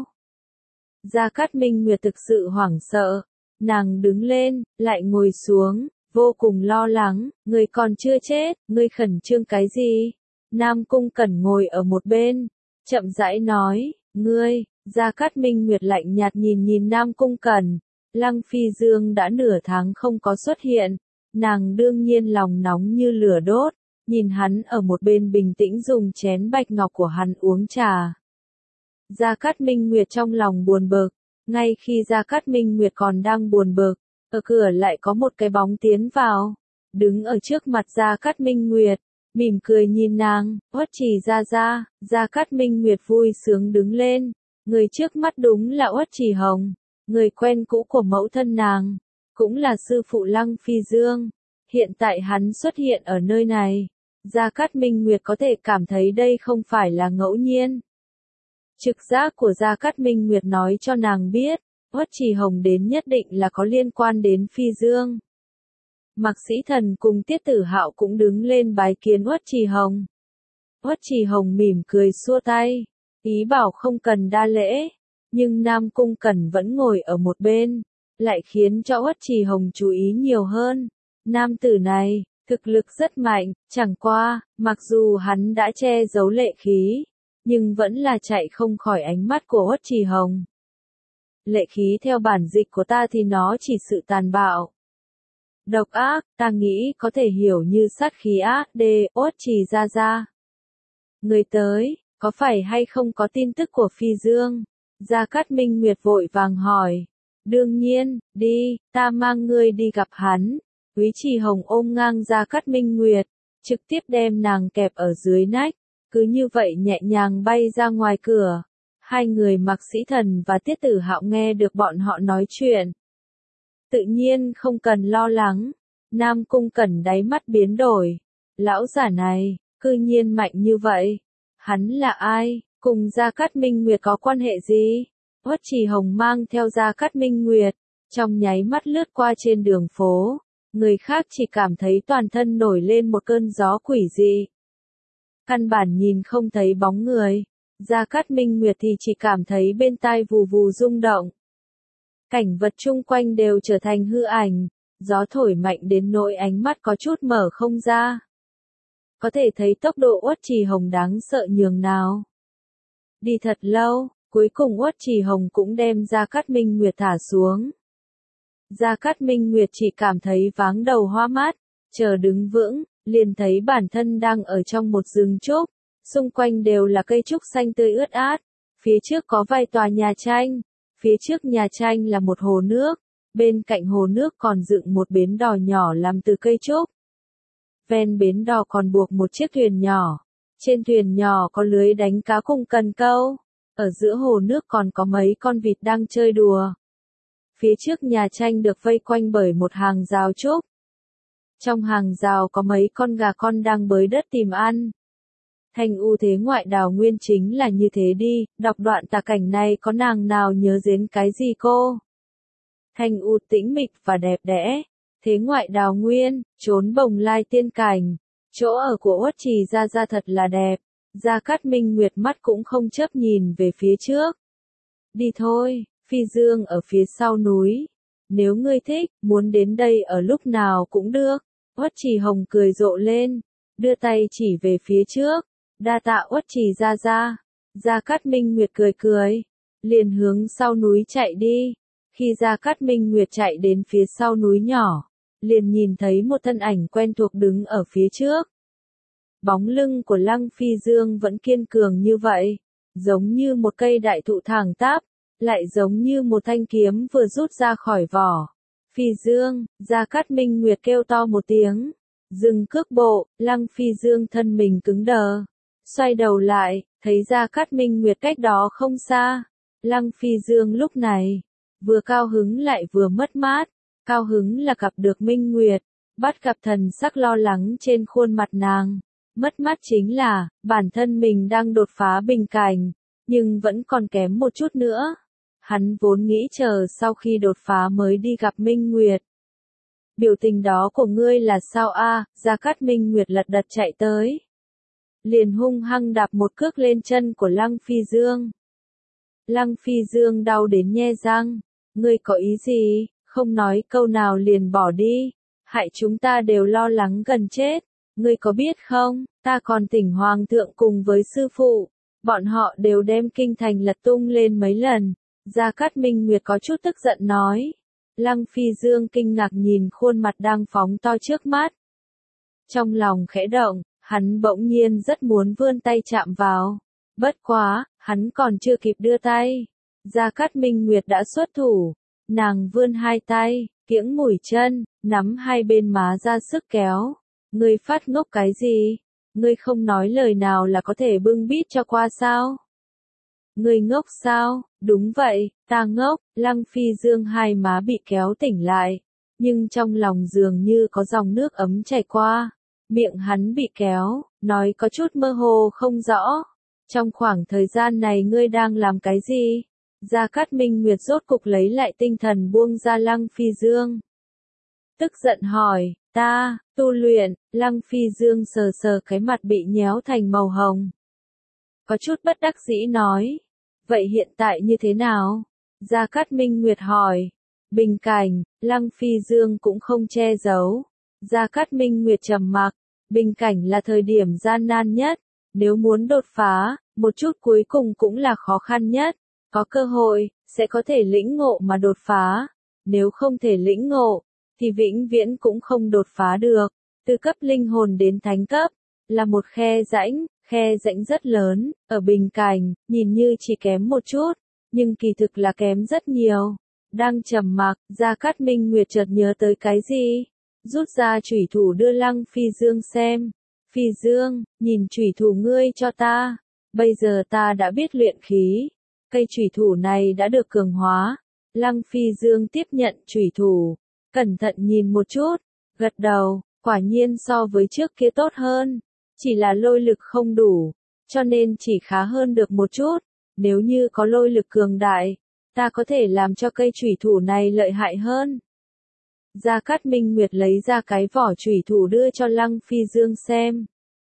A: Gia Cát Minh Nguyệt thực sự hoảng sợ, nàng đứng lên, lại ngồi xuống, vô cùng lo lắng, người còn chưa chết, ngươi khẩn trương cái gì? Nam Cung Cẩn ngồi ở một bên, chậm rãi nói, ngươi, Gia Cát Minh Nguyệt lạnh nhạt nhìn nhìn Nam Cung Cẩn, Lăng Phi Dương đã nửa tháng không có xuất hiện, nàng đương nhiên lòng nóng như lửa đốt, nhìn hắn ở một bên bình tĩnh dùng chén bạch ngọc của hắn uống trà. Gia Cát Minh Nguyệt trong lòng buồn bực, ngay khi Gia Cát Minh Nguyệt còn đang buồn bực, ở cửa lại có một cái bóng tiến vào, đứng ở trước mặt Gia Cát Minh Nguyệt, mỉm cười nhìn nàng, Uất Trì Gia Gia. Gia Cát Minh Nguyệt vui sướng đứng lên, người trước mắt đúng là Uất Trì Hồng, người quen cũ của mẫu thân nàng, cũng là sư phụ Lăng Phi Dương, hiện tại hắn xuất hiện ở nơi này. Gia Cát Minh Nguyệt có thể cảm thấy đây không phải là ngẫu nhiên. Trực giác của Gia Cát Minh Nguyệt nói cho nàng biết, Uất Trì Hồng đến nhất định là có liên quan đến Phi Dương. Mạc Sĩ Thần cùng Tiết Tử Hạo cũng đứng lên bái kiến Uất Trì Hồng. Uất Trì Hồng mỉm cười xua tay, ý bảo không cần đa lễ, nhưng Nam Cung Cẩn vẫn ngồi ở một bên, lại khiến cho Uất Trì Hồng chú ý nhiều hơn. Nam tử này, thực lực rất mạnh, chẳng qua, mặc dù hắn đã che giấu lệ khí, nhưng vẫn là chạy không khỏi ánh mắt của Uất Trì Hồng. Lệ khí theo bản dịch của ta thì nó chỉ sự tàn bạo, độc ác, ta nghĩ có thể hiểu như sát khí ác đê, Uất Trì Gia Gia. Người tới, có phải hay không có tin tức của Phi Dương? Gia Cát Minh Nguyệt vội vàng hỏi. Đương nhiên, đi, ta mang ngươi đi gặp hắn. Úy Trì Hồng ôm ngang Gia Cát Minh Nguyệt, trực tiếp đem nàng kẹp ở dưới nách, cứ như vậy nhẹ nhàng bay ra ngoài cửa. Hai người Mạc Sĩ Thần và Tiết Tử Hạo nghe được bọn họ nói chuyện. Tự nhiên không cần lo lắng, Nam Cung Cẩn đáy mắt biến đổi. Lão giả này, cư nhiên mạnh như vậy. Hắn là ai, cùng Gia Cát Minh Nguyệt có quan hệ gì? Uất Trì Hồng mang theo Gia Cát Minh Nguyệt, trong nháy mắt lướt qua trên đường phố. Người khác chỉ cảm thấy toàn thân nổi lên một cơn gió quỷ dị. Căn bản nhìn không thấy bóng người. Gia Cát Minh Nguyệt thì chỉ cảm thấy bên tai vù vù rung động. Cảnh vật chung quanh đều trở thành hư ảnh, gió thổi mạnh đến nỗi ánh mắt có chút mở không ra. Có thể thấy tốc độ Uất Trì Hồng đáng sợ nhường nào. Đi thật lâu, cuối cùng Uất Trì Hồng cũng đem Gia Cát Minh Nguyệt thả xuống. Gia Cát Minh Nguyệt chỉ cảm thấy váng đầu hoa mắt, chờ đứng vững, liền thấy bản thân đang ở trong một rừng trúc, xung quanh đều là cây trúc xanh tươi ướt át, phía trước có vài tòa nhà tranh, phía trước nhà tranh là một hồ nước, bên cạnh hồ nước còn dựng một bến đò nhỏ làm từ cây trúc. Ven bến đò còn buộc một chiếc thuyền nhỏ, trên thuyền nhỏ có lưới đánh cá cùng cần câu, ở giữa hồ nước còn có mấy con vịt đang chơi đùa. Phía trước nhà tranh được vây quanh bởi một hàng rào trúc. Trong hàng rào có mấy con gà con đang bới đất tìm ăn. Thanh U thế ngoại đào nguyên chính là như thế đi, đọc đoạn tả cảnh này có nàng nào nhớ đến cái gì cô? Thanh U tĩnh mịch và đẹp đẽ, thế ngoại đào nguyên, trốn bồng lai tiên cảnh, chỗ ở của Uất Trì Gia Gia thật là đẹp. Gia Cát Minh Nguyệt mắt cũng không chớp nhìn về phía trước. Đi thôi, Phi Dương ở phía sau núi. Nếu ngươi thích, muốn đến đây ở lúc nào cũng được. Uất Trì Hồng cười rộ lên, đưa tay chỉ về phía trước. Đa tạ Uất Trì Gia Gia. Gia Cát Minh Nguyệt cười cười, liền hướng sau núi chạy đi. Khi Gia Cát Minh Nguyệt chạy đến phía sau núi nhỏ, liền nhìn thấy một thân ảnh quen thuộc đứng ở phía trước. bóng lưng của Lăng Phi Dương vẫn kiên cường như vậy, giống như một cây đại thụ thẳng tắp, lại giống như một thanh kiếm vừa rút ra khỏi vỏ. Phi Dương, Gia Cát Minh Nguyệt kêu to một tiếng, dừng cước bộ. Lăng Phi Dương thân mình cứng đờ, xoay đầu lại, thấy Gia Cát Minh Nguyệt cách đó không xa. Lăng Phi Dương lúc này, vừa cao hứng lại vừa mất mát. Cao hứng là gặp được Minh Nguyệt, bắt gặp thần sắc lo lắng trên khuôn mặt nàng. Mất mát chính là, bản thân mình đang đột phá bình cảnh, nhưng vẫn còn kém một chút nữa. Hắn vốn nghĩ chờ sau khi đột phá mới đi gặp Minh Nguyệt. Biểu tình đó của ngươi là sao a? Gia Cát Minh Nguyệt lật đật chạy tới, liền hung hăng đạp một cước lên chân của Lăng Phi Dương. Lăng Phi Dương đau đến nhe răng, ngươi có ý gì, không nói câu nào liền bỏ đi, hại chúng ta đều lo lắng gần chết. Ngươi có biết không, ta còn thỉnh hoàng thượng cùng với sư phụ, bọn họ đều đem kinh thành lật tung lên mấy lần. Gia Cát Minh Nguyệt có chút tức giận nói. Lăng Phi Dương kinh ngạc nhìn khuôn mặt đang phóng to trước mắt. Trong lòng khẽ động, hắn bỗng nhiên rất muốn vươn tay chạm vào. Bất quá, hắn còn chưa kịp đưa tay. Gia Cát Minh Nguyệt đã xuất thủ. Nàng vươn hai tay, kiễng mũi chân, nắm hai bên má ra sức kéo. Ngươi phát ngốc cái gì? Ngươi không nói lời nào là có thể bưng bít cho qua sao? Ngươi ngốc sao? Đúng vậy, ta ngốc. Lăng Phi Dương hai má bị kéo tỉnh lại, nhưng trong lòng dường như có dòng nước ấm chảy qua. Miệng hắn bị kéo, nói có chút mơ hồ không rõ. Trong khoảng thời gian này ngươi đang làm cái gì? Gia Cát Minh Nguyệt rốt cục lấy lại tinh thần buông ra Lăng Phi Dương. Tức giận hỏi, ta, tu luyện. Lăng Phi Dương sờ sờ cái mặt bị nhéo thành màu hồng, có chút bất đắc dĩ nói. Vậy hiện tại như thế nào? Gia Cát Minh Nguyệt hỏi. Bình cảnh. Lăng Phi Dương cũng không che giấu. Gia Cát Minh Nguyệt trầm mặc. Bình cảnh là thời điểm gian nan nhất. Nếu muốn đột phá, một chút cuối cùng cũng là khó khăn nhất. Có cơ hội, sẽ có thể lĩnh ngộ mà đột phá. Nếu không thể lĩnh ngộ, thì vĩnh viễn cũng không đột phá được. Từ cấp linh hồn đến thánh cấp, là một khe rãnh, khe rãnh rất lớn, ở bình cảnh, nhìn như chỉ kém một chút, nhưng kỳ thực là kém rất nhiều. Đang trầm mặc, Gia Cát Minh Nguyệt chợt nhớ tới cái gì, rút ra chủy thủ đưa Lăng Phi Dương xem. Phi Dương, nhìn chủy thủ ngươi cho ta, bây giờ ta đã biết luyện khí, cây chủy thủ này đã được cường hóa. Lăng Phi Dương tiếp nhận chủy thủ, cẩn thận nhìn một chút, gật đầu, quả nhiên so với trước kia tốt hơn, chỉ là lôi lực không đủ, cho nên chỉ khá hơn được một chút. Nếu như có lôi lực cường đại, ta có thể làm cho cây chủy thủ này lợi hại hơn. Gia Cát Minh Nguyệt lấy ra cái vỏ chủy thủ đưa cho Lăng Phi Dương xem.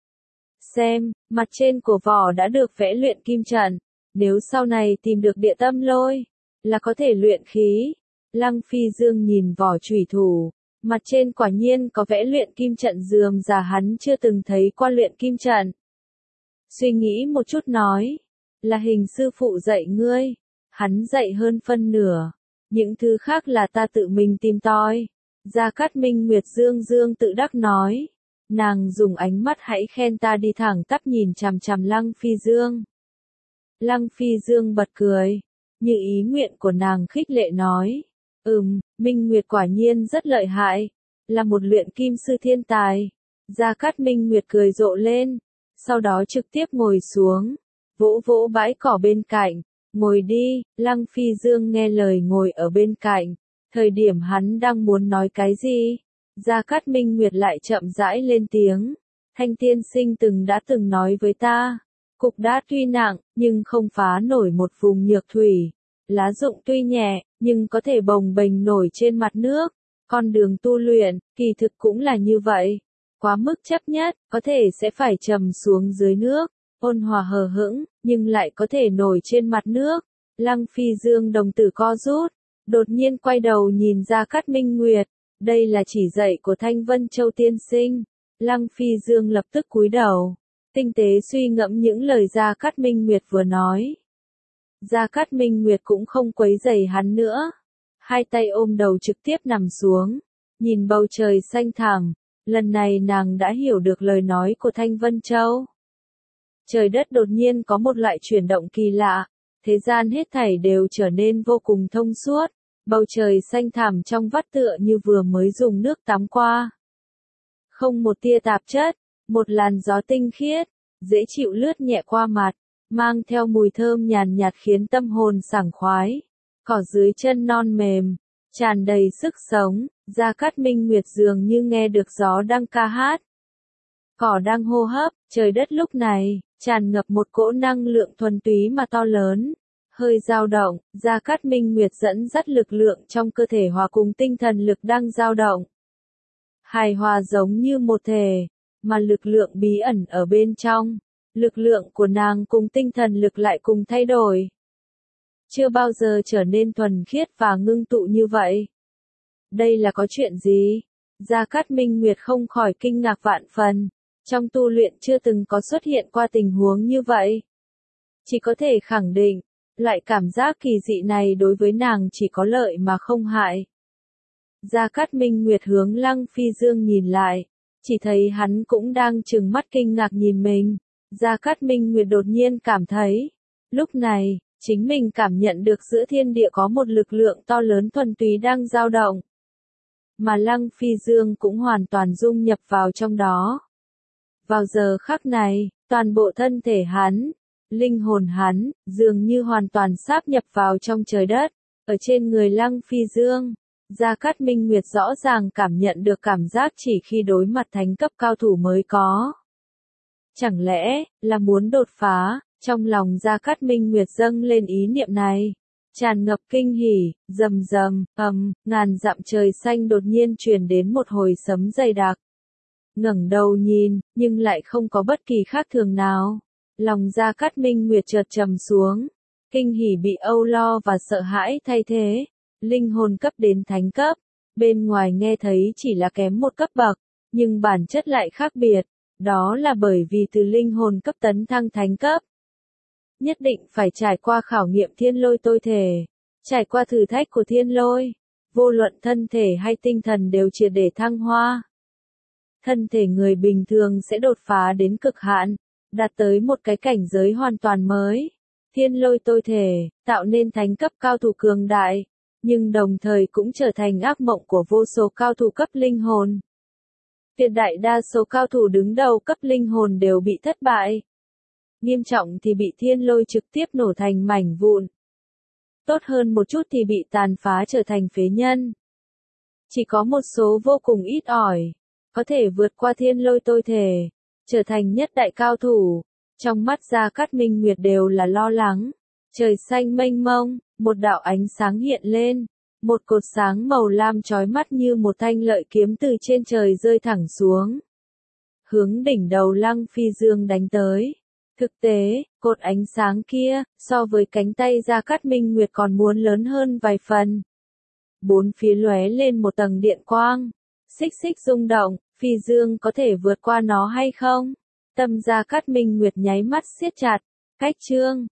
A: Xem, mặt trên của vỏ đã được vẽ luyện kim trận, nếu sau này tìm được địa tâm lôi, là có thể luyện khí. Lăng Phi Dương nhìn vỏ chủy thủ, mặt trên quả nhiên có vẽ luyện kim trận dườm già, hắn chưa từng thấy qua luyện kim trận. Suy nghĩ một chút nói, là hình sư phụ dạy ngươi, hắn dạy hơn phân nửa, những thứ khác là ta tự mình tìm tòi. Gia Cát Minh Nguyệt dương dương tự đắc nói, nàng dùng ánh mắt hãy khen ta đi thẳng tắp nhìn chằm chằm Lăng Phi Dương. Lăng Phi Dương bật cười, như ý nguyện của nàng khích lệ nói, ừm, Minh Nguyệt quả nhiên rất lợi hại, là một luyện kim sư thiên tài. Gia Cát Minh Nguyệt cười rộ lên, sau đó trực tiếp ngồi xuống, vỗ vỗ bãi cỏ bên cạnh, ngồi đi. Lăng Phi Dương nghe lời ngồi ở bên cạnh, thời điểm hắn đang muốn nói cái gì, Gia Cát Minh Nguyệt lại chậm rãi lên tiếng, Thanh tiên sinh từng đã từng nói với ta, cục đá tuy nặng, nhưng không phá nổi một vùng nhược thủy, lá rụng tuy nhẹ, nhưng có thể bồng bềnh nổi trên mặt nước. Con đường tu luyện, kỳ thực cũng là như vậy. Quá mức chấp nhất, có thể sẽ phải trầm xuống dưới nước, ôn hòa hờ hững, nhưng lại có thể nổi trên mặt nước. Lăng Phi Dương đồng tử co rút, đột nhiên quay đầu nhìn Gia Cát Minh Nguyệt, đây là chỉ dạy của Thanh Vân Châu tiên sinh. Lăng Phi Dương lập tức cúi đầu, tinh tế suy ngẫm những lời Gia Cát Minh Nguyệt vừa nói. Gia Cát Minh Nguyệt cũng không quấy rầy hắn nữa, hai tay ôm đầu trực tiếp nằm xuống, nhìn bầu trời xanh thẳm, Lần này nàng đã hiểu được lời nói của Thanh Vân Châu. Trời đất đột nhiên có một loại chuyển động kỳ lạ, thế gian hết thảy đều trở nên vô cùng thông suốt, bầu trời xanh thẳm trong vắt tựa như vừa mới dùng nước tắm qua. Không một tia tạp chất, một làn gió tinh khiết, dễ chịu lướt nhẹ qua mặt, mang theo mùi thơm nhàn nhạt khiến tâm hồn sảng khoái. Cỏ dưới chân non mềm, tràn đầy sức sống, Gia Cát Minh Nguyệt dường như nghe được gió đang ca hát. Cỏ đang hô hấp, trời đất lúc này, tràn ngập một cỗ năng lượng thuần túy mà to lớn. Hơi dao động, Gia Cát Minh Nguyệt dẫn dắt lực lượng trong cơ thể hòa cùng tinh thần lực đang dao động. Hài hòa giống như một thể, mà lực lượng bí ẩn ở bên trong, lực lượng của nàng cùng tinh thần lực lại cùng thay đổi. Chưa bao giờ trở nên thuần khiết và ngưng tụ như vậy. Đây là có chuyện gì? Gia Cát Minh Nguyệt không khỏi kinh ngạc vạn phần. Trong tu luyện chưa từng có xuất hiện qua tình huống như vậy. Chỉ có thể khẳng định, loại cảm giác kỳ dị này đối với nàng chỉ có lợi mà không hại. Gia Cát Minh Nguyệt hướng Lăng Phi Dương nhìn lại, chỉ thấy hắn cũng đang trừng mắt kinh ngạc nhìn mình. Gia Cát Minh Nguyệt đột nhiên cảm thấy, lúc này, chính mình cảm nhận được giữa thiên địa có một lực lượng to lớn thuần túy đang dao động. Mà Lăng Phi Dương cũng hoàn toàn dung nhập vào trong đó. Vào giờ khắc này, toàn bộ thân thể hắn, linh hồn hắn, dường như hoàn toàn sáp nhập vào trong trời đất, ở trên người Lăng Phi Dương. Gia Cát Minh Nguyệt rõ ràng cảm nhận được cảm giác chỉ khi đối mặt thánh cấp cao thủ mới có. Chẳng lẽ, là muốn đột phá, trong lòng Gia Cát Minh Nguyệt dâng lên ý niệm này. Tràn ngập kinh hỉ, rầm rầm, ầm, ngàn dặm trời xanh đột nhiên truyền đến một hồi sấm dày đặc. Ngẩng đầu nhìn, nhưng lại không có bất kỳ khác thường nào. Lòng Gia Cát Minh Nguyệt chợt trầm xuống. Kinh hỉ bị âu lo và sợ hãi thay thế. Linh hồn cấp đến thánh cấp. Bên ngoài nghe thấy chỉ là kém một cấp bậc, nhưng bản chất lại khác biệt. Đó là bởi vì từ linh hồn cấp tấn thăng thánh cấp. Nhất định phải trải qua khảo nghiệm thiên lôi tôi thể. Trải qua thử thách của thiên lôi. Vô luận thân thể hay tinh thần đều triệt để thăng hoa. Thân thể người bình thường sẽ đột phá đến cực hạn, đạt tới một cái cảnh giới hoàn toàn mới. Thiên lôi tôi thể, tạo nên thánh cấp cao thủ cường đại, nhưng đồng thời cũng trở thành ác mộng của vô số cao thủ cấp linh hồn. Tuyệt đại đa số cao thủ đứng đầu cấp linh hồn đều bị thất bại. Nghiêm trọng thì bị thiên lôi trực tiếp nổ thành mảnh vụn. Tốt hơn một chút thì bị tàn phá trở thành phế nhân. Chỉ có một số vô cùng ít ỏi, có thể vượt qua thiên lôi tôi thể, trở thành nhất đại cao thủ. Trong mắt Gia Cát Minh Nguyệt đều là lo lắng. Trời xanh mênh mông, một đạo ánh sáng hiện lên. Một cột sáng màu lam chói mắt như một thanh lợi kiếm từ trên trời rơi thẳng xuống. Hướng đỉnh đầu Lăng Phi Dương đánh tới. Thực tế, cột ánh sáng kia, so với cánh tay Gia Cát Minh Nguyệt còn muốn lớn hơn vài phần. Bốn phía lóe lên một tầng điện quang. Xích xích rung động, Phi Dương có thể vượt qua nó hay không? Tâm Gia Cát Minh Nguyệt nháy mắt siết chặt. Cách chương,